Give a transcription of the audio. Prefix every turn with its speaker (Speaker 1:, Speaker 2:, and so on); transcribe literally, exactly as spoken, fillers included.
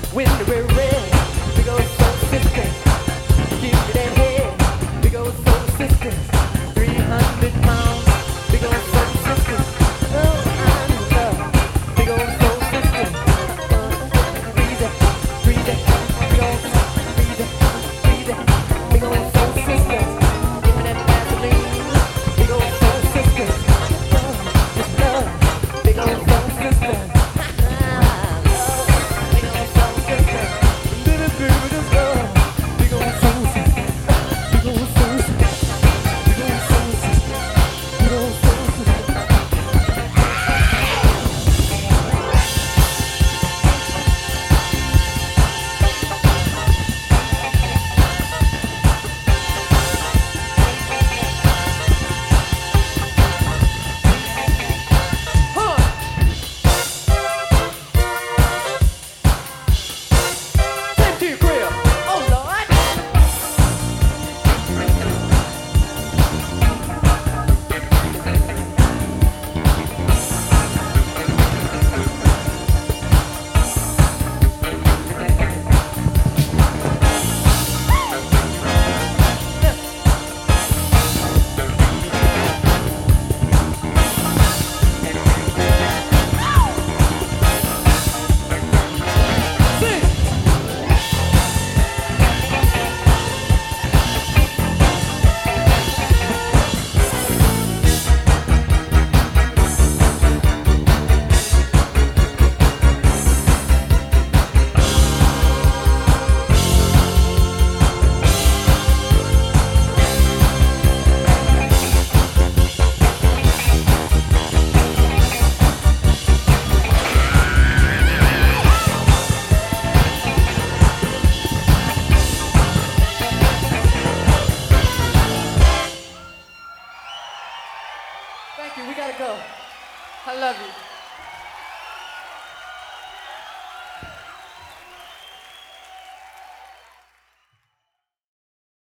Speaker 1: When we're red, big old soul sisters. Give me that head, big old soul sisters. Three hundred pounds, big old soul sisters. Oh, I'm in love, big old soul sisters. Uh, breathe it, breathe it, big old, breathe it, breathe it, big old soul sisters. Give me that Vaseline, big old soul sisters. Oh, just love, big old soul sisters. Thank you, we gotta go. I love you.